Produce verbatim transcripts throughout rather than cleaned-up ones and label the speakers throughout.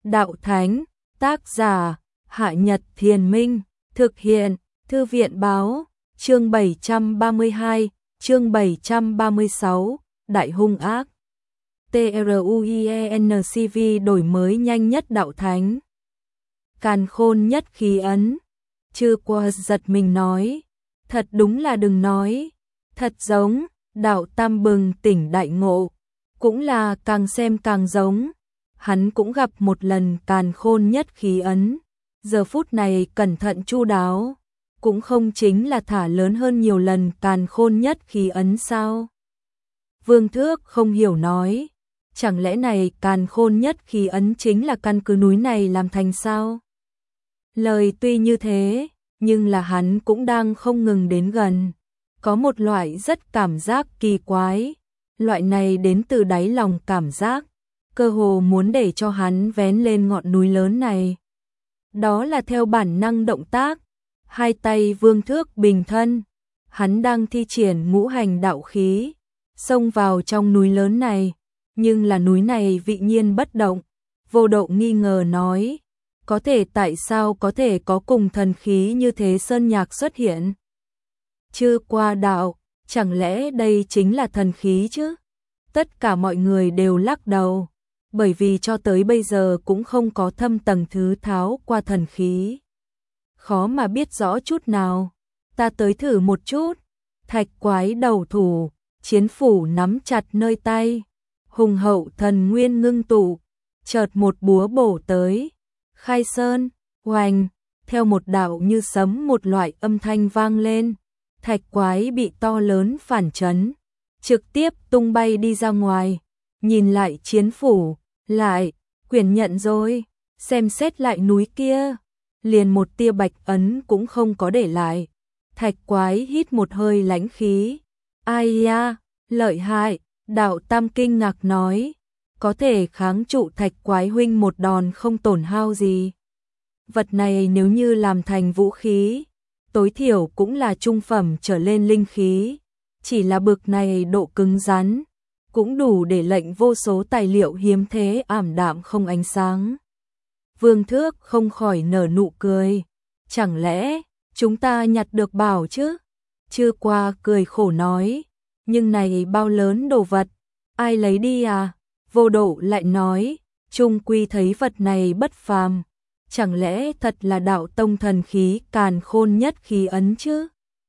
Speaker 1: đạo thánh, tác giả, Hạ Nhật Thiền Minh, thực hiện, Thư viện báo, chương bảy trăm ba mươi hai, chương bảy trăm ba mươi sáu, Đại hung ác. TRUIENCV đổi mới nhanh nhất đạo thánh. Càn khôn nhất khí ấn. Chư qua giật mình nói, thật đúng là đừng nói, thật giống, đạo tam bừng tỉnh đại ngộ, cũng là càng xem càng giống. Hắn cũng gặp một lần càn khôn nhất khí ấn, giờ phút này cẩn thận chu đáo, cũng không chính là thả lớn hơn nhiều lần càn khôn nhất khí ấn sao? Vương Thước không hiểu nói, chẳng lẽ này càn khôn nhất khí ấn chính là căn cứ núi này làm thành sao? Lời tuy như thế, nhưng là hắn cũng đang không ngừng đến gần, có một loại rất cảm giác kỳ quái, loại này đến từ đáy lòng cảm giác, cơ hồ muốn để cho hắn vén lên ngọn núi lớn này. Đó là theo bản năng động tác, hai tay Vương Thước bình thân, hắn đang thi triển ngũ hành đạo khí, xông vào trong núi lớn này, nhưng là núi này vị nhiên bất động. Vô Độ nghi ngờ nói, có thể tại sao có thể có cùng thần khí như thế sơn nhạc xuất hiện? Chư qua đạo, chẳng lẽ đây chính là thần khí chứ? Tất cả mọi người đều lắc đầu, bởi vì cho tới bây giờ cũng không có thâm tầng thứ tháo qua thần khí. Khó mà biết rõ chút nào, ta tới thử một chút. Thạch Quái đầu thủ, chiến phủ nắm chặt nơi tay, hùng hậu thần nguyên ngưng tụ, chợt một búa bổ tới, khai sơn, oành, theo một đạo như sấm một loại âm thanh vang lên, Thạch Quái bị to lớn phản chấn, trực tiếp tung bay đi ra ngoài. Nhìn lại chiến phủ, lại, quyển nhận rồi, xem xét lại núi kia, liền một tia bạch ấn cũng không có để lại. Thạch Quái hít một hơi lãnh khí, ai ya, lợi hại. Đạo Tam kinh ngạc nói, có thể kháng trụ Thạch Quái huynh một đòn không tổn hao gì. Vật này nếu như làm thành vũ khí, tối thiểu cũng là trung phẩm trở lên linh khí, chỉ là bực này độ cứng rắn, cũng đủ để lệnh vô số tài liệu hiếm thế ảm đạm không ánh sáng. Vương Thước không khỏi nở nụ cười, chẳng lẽ chúng ta nhặt được bảo chứ? Chư qua cười khổ nói, nhưng này bao lớn đồ vật, ai lấy đi à? Vô Độ lại nói, chung quy thấy vật này bất phàm, chẳng lẽ thật là đạo tông thần khí càn khôn nhất khí ấn chứ?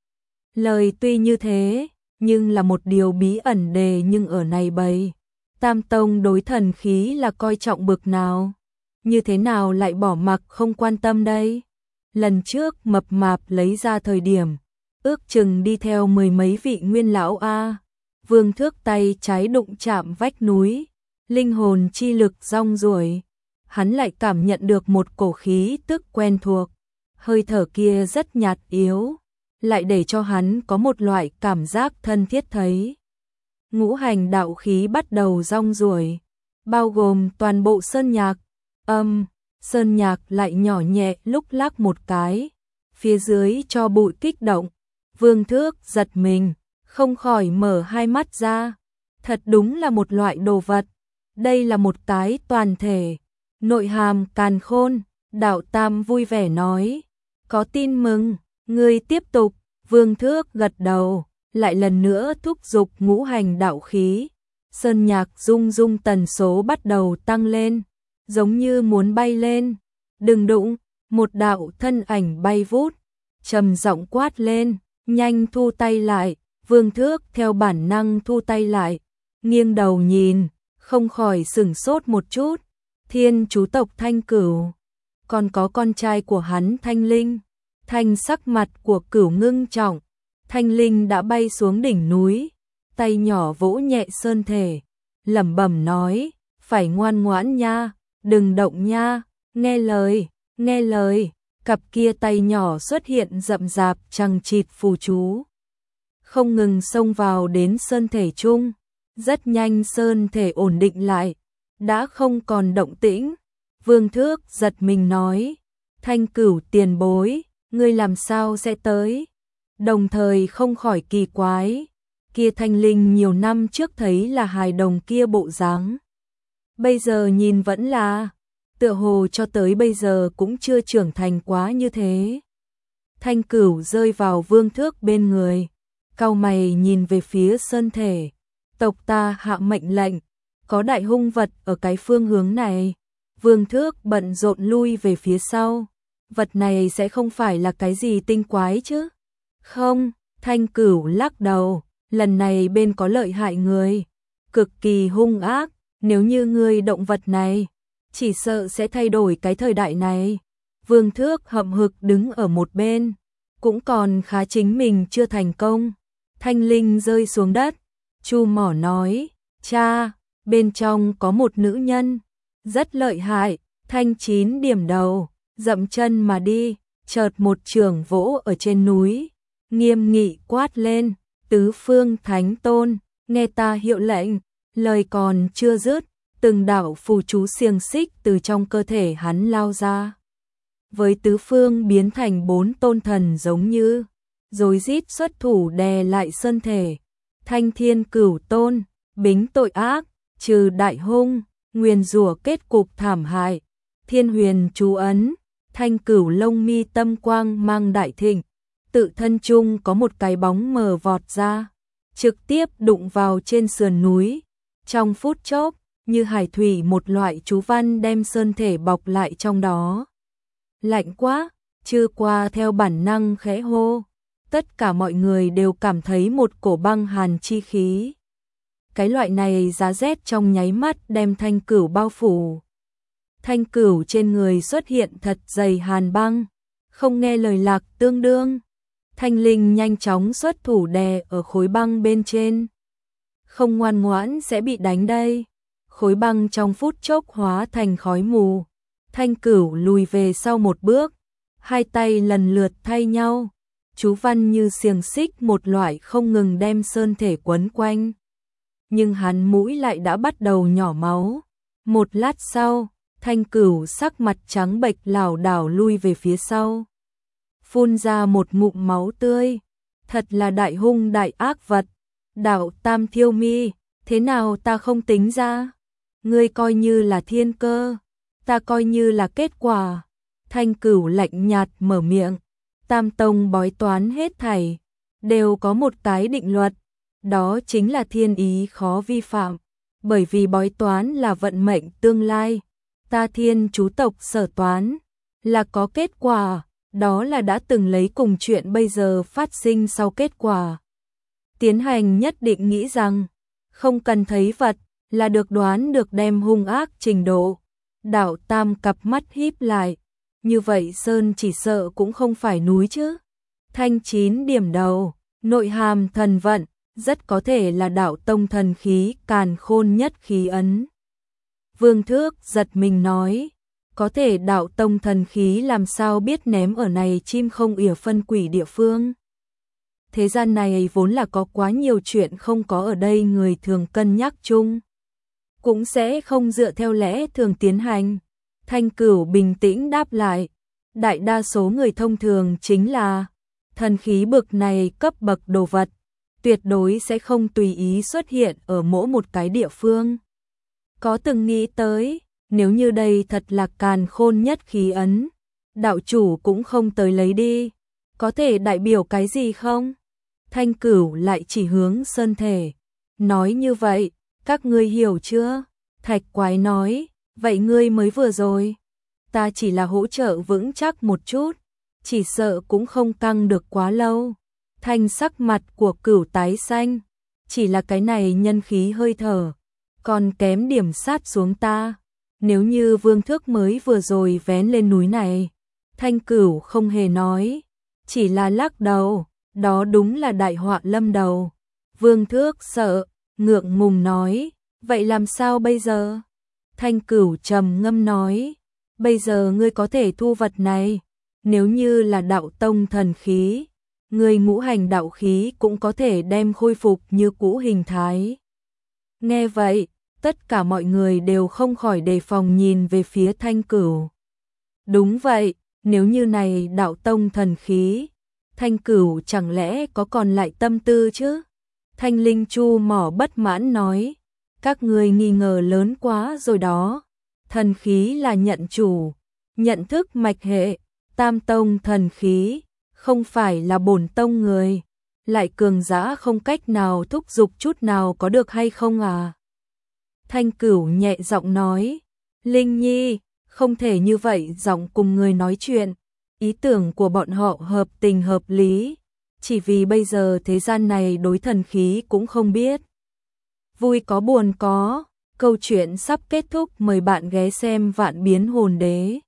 Speaker 1: Lời tuy như thế, nhưng là một điều bí ẩn đề nhưng ở này bày. Tam tông đối thần khí là coi trọng bực nào? Như thế nào lại bỏ mặc không quan tâm đây? Lần trước mập mạp lấy ra thời điểm, ước chừng đi theo mười mấy vị nguyên lão a. Vương Thước tay trái đụng chạm vách núi, linh hồn chi lực rong ruổi, hắn lại cảm nhận được một cổ khí tức quen thuộc, hơi thở kia rất nhạt yếu, lại để cho hắn có một loại cảm giác thân thiết thấy. Ngũ hành đạo khí bắt đầu rong ruổi, bao gồm toàn bộ sơn nhạc, âm, sơn nhạc lại nhỏ nhẹ lúc lắc một cái, phía dưới cho bụi kích động. Vương Thước giật mình, không khỏi mở hai mắt ra, thật đúng là một loại đồ vật, đây là một cái toàn thể, nội hàm càn khôn. Đạo Tam vui vẻ nói, có tin mừng, ngươi tiếp tục. Vương Thước gật đầu, lại lần nữa thúc giục ngũ hành đạo khí, sơn nhạc rung rung tần số bắt đầu tăng lên, giống như muốn bay lên. Đừng đụng, một đạo thân ảnh bay vút, trầm giọng quát lên, nhanh thu tay lại. Vương Thước theo bản năng thu tay lại, nghiêng đầu nhìn, không khỏi sửng sốt một chút. Thiên chú tộc Thanh Cửu, còn có con trai của hắn Thanh Linh. Thanh sắc mặt của Cửu ngưng trọng, Thanh Linh đã bay xuống đỉnh núi, tay nhỏ vỗ nhẹ sơn thể, lẩm bẩm nói, phải ngoan ngoãn nha, đừng động nha, nghe lời, nghe lời. Cặp kia tay nhỏ xuất hiện rậm rạp chằng chịt phù chú, không ngừng xông vào đến sơn thể chung. Rất nhanh sơn thể ổn định lại, đã không còn động tĩnh. Vương Thước giật mình nói, Thanh Cửu tiền bối, ngươi làm sao sẽ tới? Đồng thời không khỏi kỳ quái, kia Thanh Linh nhiều năm trước thấy là hài đồng kia bộ dáng, bây giờ nhìn vẫn là tựa hồ cho tới bây giờ cũng chưa trưởng thành quá như thế. Thanh Cửu rơi vào Vương Thước bên người, cau mày nhìn về phía sơn thể. Tộc ta hạ mệnh lệnh, có đại hung vật ở cái phương hướng này. Vương Thước bận rộn lui về phía sau. Vật này sẽ không phải là cái gì tinh quái chứ? Không, Thanh Cửu lắc đầu, lần này bên có lợi hại người, cực kỳ hung ác, nếu như ngươi động vật này, chỉ sợ sẽ thay đổi cái thời đại này. Vương Thước hậm hực đứng ở một bên, cũng còn khá chính mình chưa thành công. Thanh linh rơi xuống đất, Chu Mỏ nói, cha, bên trong có một nữ nhân, rất lợi hại. Thanh Chín điểm đầu, dậm chân mà đi, chợt một trường vỗ ở trên núi, nghiêm nghị quát lên, tứ phương thánh tôn, nghe ta hiệu lệnh. Lời còn chưa dứt, từng đạo phù chú xiềng xích từ trong cơ thể hắn lao ra. Với tứ phương biến thành bốn tôn thần giống như, rồi rít xuất thủ đè lại sơn thể. Thanh Thiên Cửu Tôn, bính tội ác, trừ đại hung, nguyền rủa kết cục thảm hại. Thiên huyền chú ấn, Thanh Cửu lông mi tâm quang mang đại thịnh, tự thân chung có một cái bóng mờ vọt ra, trực tiếp đụng vào trên sườn núi. Trong phút chốc, như hải thủy một loại chú văn đem sơn thể bọc lại trong đó. Lạnh quá, Chư Qua theo bản năng khẽ hô. Tất cả mọi người đều cảm thấy một cổ băng hàn chi khí. Cái loại này giá rét trong nháy mắt đem Thanh Cửu bao phủ. Thanh Cửu trên người xuất hiện thật dày hàn băng, không nghe lời lạc tương đương. Thanh linh nhanh chóng xuất thủ đè ở khối băng bên trên. Không ngoan ngoãn sẽ bị đánh đây. Khối băng trong phút chốc hóa thành khói mù. Thanh Cửu lùi về sau một bước, hai tay lần lượt thay nhau. Chú văn như xiềng xích một loại không ngừng đem sơn thể quấn quanh. Nhưng hắn mũi lại đã bắt đầu nhỏ máu. Một lát sau, Thanh Cửu sắc mặt trắng bệch lảo đảo lui về phía sau. Phun ra một ngụm máu tươi. Thật là đại hung đại ác vật. Đạo Tam Thiêu Mi, thế nào ta không tính ra? Ngươi coi như là thiên cơ, ta coi như là kết quả. Thanh Cửu lạnh nhạt mở miệng. Tam tông bói toán hết thảy, đều có một cái định luật, đó chính là thiên ý khó vi phạm, bởi vì bói toán là vận mệnh tương lai, ta thiên chú tộc sở toán, là có kết quả, đó là đã từng lấy cùng chuyện bây giờ phát sinh sau kết quả. Tiến hành nhất định nghĩ rằng, không cần thấy vật, là được đoán được đem hung ác trình độ. Đạo Tam cặp mắt híp lại. Như vậy sơn chỉ sợ cũng không phải núi chứ. Thanh Chín điểm đầu, nội hàm thần vận, rất có thể là đạo tông thần khí càn khôn nhất khí ấn. Vương Thước giật mình nói, có thể đạo tông thần khí làm sao biết ném ở này chim không ỉa phân quỷ địa phương. Thế gian này vốn là có quá nhiều chuyện không có ở đây người thường cân nhắc chung. Cũng sẽ không dựa theo lẽ thường tiến hành. Thanh Cửu bình tĩnh đáp lại, đại đa số người thông thường chính là thần khí bực này cấp bậc đồ vật, tuyệt đối sẽ không tùy ý xuất hiện ở mỗi một cái địa phương. Có từng nghĩ tới, nếu như đây thật là càn khôn nhất khí ấn, đạo chủ cũng không tới lấy đi, có thể đại biểu cái gì không? Thanh Cửu lại chỉ hướng sơn thể, nói như vậy, các ngươi hiểu chưa? Thạch Quái nói, vậy ngươi mới vừa rồi, ta chỉ là hỗ trợ vững chắc một chút, chỉ sợ cũng không căng được quá lâu. Thanh sắc mặt của Cửu tái xanh, chỉ là cái này nhân khí hơi thở, còn kém điểm sát xuống ta. Nếu như Vương Thước mới vừa rồi vén lên núi này, Thanh Cửu không hề nói, chỉ là lắc đầu, đó đúng là đại họa lâm đầu. Vương Thước sợ, ngượng ngùng nói, vậy làm sao bây giờ? Thanh Cửu trầm ngâm nói, bây giờ ngươi có thể thu vật này, nếu như là đạo tông thần khí, ngươi ngũ hành đạo khí cũng có thể đem khôi phục như cũ hình thái. Nghe vậy, tất cả mọi người đều không khỏi đề phòng nhìn về phía Thanh Cửu. Đúng vậy, nếu như này đạo tông thần khí, Thanh Cửu chẳng lẽ có còn lại tâm tư chứ? Thanh Linh Chu Mỏ bất mãn nói, các ngươi nghi ngờ lớn quá rồi đó. thần khí là nhận chủ, nhận thức mạch hệ, tam tông thần khí, không phải là bổn tông người, lại cường dã không cách nào thúc giục chút nào có được hay không à? Thanh Cửu nhẹ giọng nói, Linh Nhi, không thể như vậy giọng cùng người nói chuyện, ý tưởng của bọn họ hợp tình hợp lý, chỉ vì bây giờ thế gian này đối thần khí cũng không biết. Vui có buồn có, câu chuyện sắp kết thúc, mời bạn ghé xem Vạn Biến Hồn Đế.